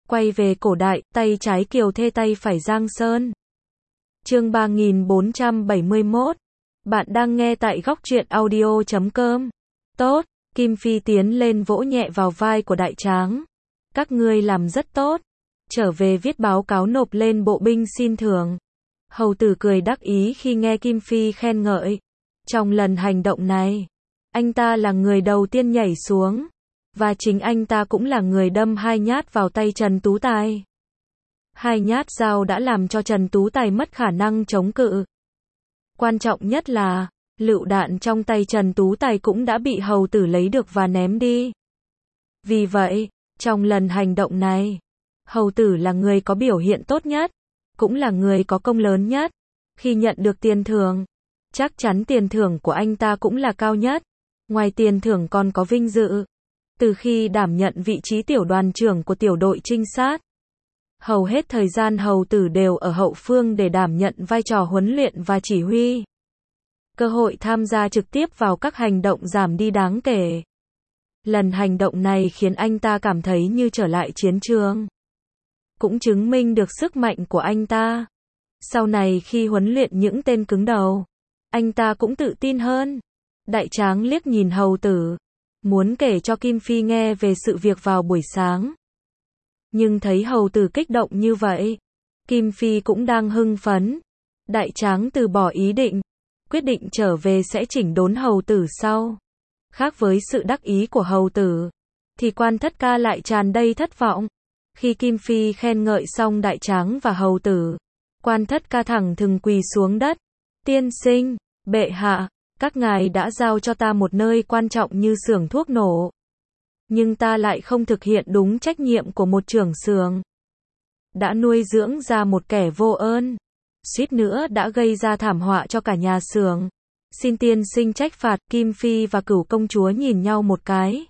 Quay về cổ đại, tay trái Kiều Thê tay phải Giang Sơn. Chương 3471. Bạn đang nghe tại góc truyện audio.com. Tốt, Kim Phi tiến lên vỗ nhẹ vào vai của Đại Tráng. Các ngươi làm rất tốt. Trở về viết báo cáo nộp lên bộ binh xin thưởng. Hầu tử cười đắc ý khi nghe Kim Phi khen ngợi. Trong lần hành động này, anh ta là người đầu tiên nhảy xuống. Và chính anh ta cũng là người đâm 2 nhát vào tay Trần Tú Tài. 2 nhát dao đã làm cho Trần Tú Tài mất khả năng chống cự. Quan trọng nhất là, lựu đạn trong tay Trần Tú Tài cũng đã bị hầu tử lấy được và ném đi. Vì vậy, trong lần hành động này, hầu tử là người có biểu hiện tốt nhất, cũng là người có công lớn nhất. Khi nhận được tiền thưởng, chắc chắn tiền thưởng của anh ta cũng là cao nhất. Ngoài tiền thưởng còn có vinh dự. Từ khi đảm nhận vị trí tiểu đoàn trưởng của tiểu đội trinh sát, hầu hết thời gian hầu tử đều ở hậu phương để đảm nhận vai trò huấn luyện và chỉ huy. Cơ hội tham gia trực tiếp vào các hành động giảm đi đáng kể. Lần hành động này khiến anh ta cảm thấy như trở lại chiến trường. Cũng chứng minh được sức mạnh của anh ta. Sau này khi huấn luyện những tên cứng đầu, anh ta cũng tự tin hơn. Đại Tráng liếc nhìn hầu tử, muốn kể cho Kim Phi nghe về sự việc vào buổi sáng. Nhưng thấy hầu tử kích động như vậy, Kim Phi cũng đang hưng phấn. Đại Tráng từ bỏ ý định, quyết định trở về sẽ chỉnh đốn hầu tử sau. Khác với sự đắc ý của hầu tử, thì Quan Thất Ca lại tràn đầy thất vọng. Khi Kim Phi khen ngợi xong Đại Tráng và hầu tử, Quan Thất Ca thẳng thừng quỳ xuống đất. Tiên sinh, bệ hạ, các ngài đã giao cho ta một nơi quan trọng như xưởng thuốc nổ. Nhưng ta lại không thực hiện đúng trách nhiệm của một trưởng xưởng. Đã nuôi dưỡng ra một kẻ vô ơn. Suýt nữa đã gây ra thảm họa cho cả nhà xưởng. Xin tiên sinh trách phạt. Kim Phi và Cửu công chúa nhìn nhau một cái.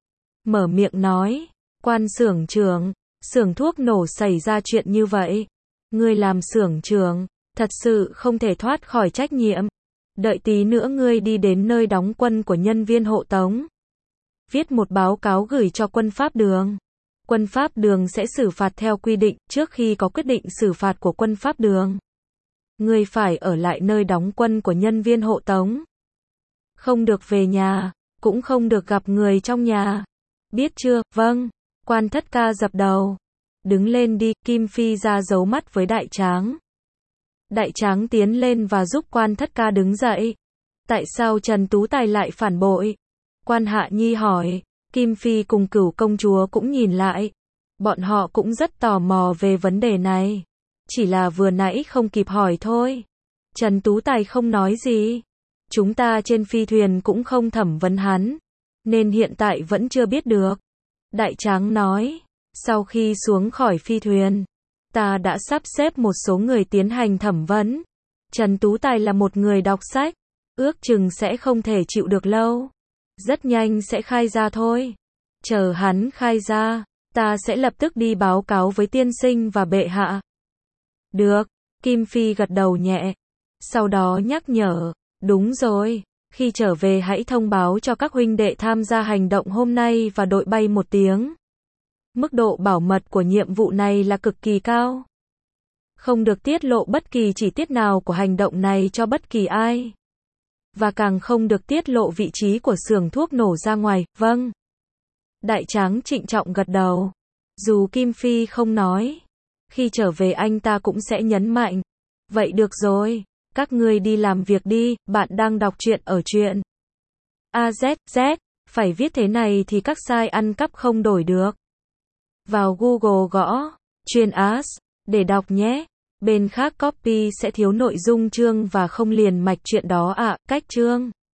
Mở miệng nói. Quan xưởng trưởng, xưởng thuốc nổ xảy ra chuyện như vậy. Ngươi làm xưởng trưởng, thật sự không thể thoát khỏi trách nhiệm. Đợi tí nữa ngươi đi đến nơi đóng quân của nhân viên hộ tống. Viết một báo cáo gửi cho quân Pháp Đường. Quân Pháp Đường sẽ xử phạt theo quy định. Trước khi có quyết định xử phạt của quân Pháp Đường, ngươi phải ở lại nơi đóng quân của nhân viên hộ tống. Không được về nhà, cũng không được gặp người trong nhà. Biết chưa? Vâng. Quan Thất Ca dập đầu. Đứng lên đi. Kim Phi ra giấu mắt với Đại Tráng. Đại Tráng tiến lên và giúp Quan Thất Ca đứng dậy. Tại sao Trần Tú Tài lại phản bội? Quan Hạ Nhi hỏi. Kim Phi cùng Cửu công chúa cũng nhìn lại. Bọn họ cũng rất tò mò về vấn đề này. Chỉ là vừa nãy không kịp hỏi thôi. Trần Tú Tài không nói gì. Chúng ta trên phi thuyền cũng không thẩm vấn hắn, nên hiện tại vẫn chưa biết được. Đại Tráng nói. Sau khi xuống khỏi phi thuyền, ta đã sắp xếp một số người tiến hành thẩm vấn. Trần Tú Tài là một người đọc sách, ước chừng sẽ không thể chịu được lâu. Rất nhanh sẽ khai ra thôi. Chờ hắn khai ra, ta sẽ lập tức đi báo cáo với tiên sinh và bệ hạ. Được, Kim Phi gật đầu nhẹ. Sau đó nhắc nhở, đúng rồi, khi trở về hãy thông báo cho các huynh đệ tham gia hành động hôm nay và đội bay một tiếng. Mức độ bảo mật của nhiệm vụ này là cực kỳ cao. Không được tiết lộ bất kỳ chi tiết nào của hành động này cho bất kỳ ai. Và càng không được tiết lộ vị trí của xưởng thuốc nổ ra ngoài. Vâng. Đại Tráng trịnh trọng gật đầu. Dù Kim Phi không nói, khi trở về anh ta cũng sẽ nhấn mạnh. Vậy được rồi, các ngươi đi làm việc đi, bạn đang đọc truyện ở truyện AZZ, phải viết thế này thì các sai ăn cắp không đổi được. Vào Google gõ truyện AZ để đọc nhé. Bên khác copy sẽ thiếu nội dung chương và không liền mạch truyện đó ạ. Cách chương